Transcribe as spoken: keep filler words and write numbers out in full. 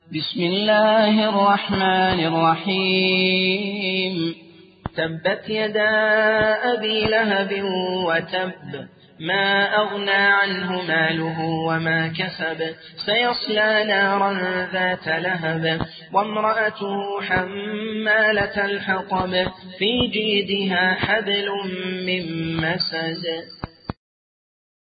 بسم الله الرحمن الرحيم تبت يدا أبي لهب وتب ما أغنى عنه ماله وما كسب سيصلى نارا ذات لهب وامرأته حمالة الحطب في جيدها حبل من مسد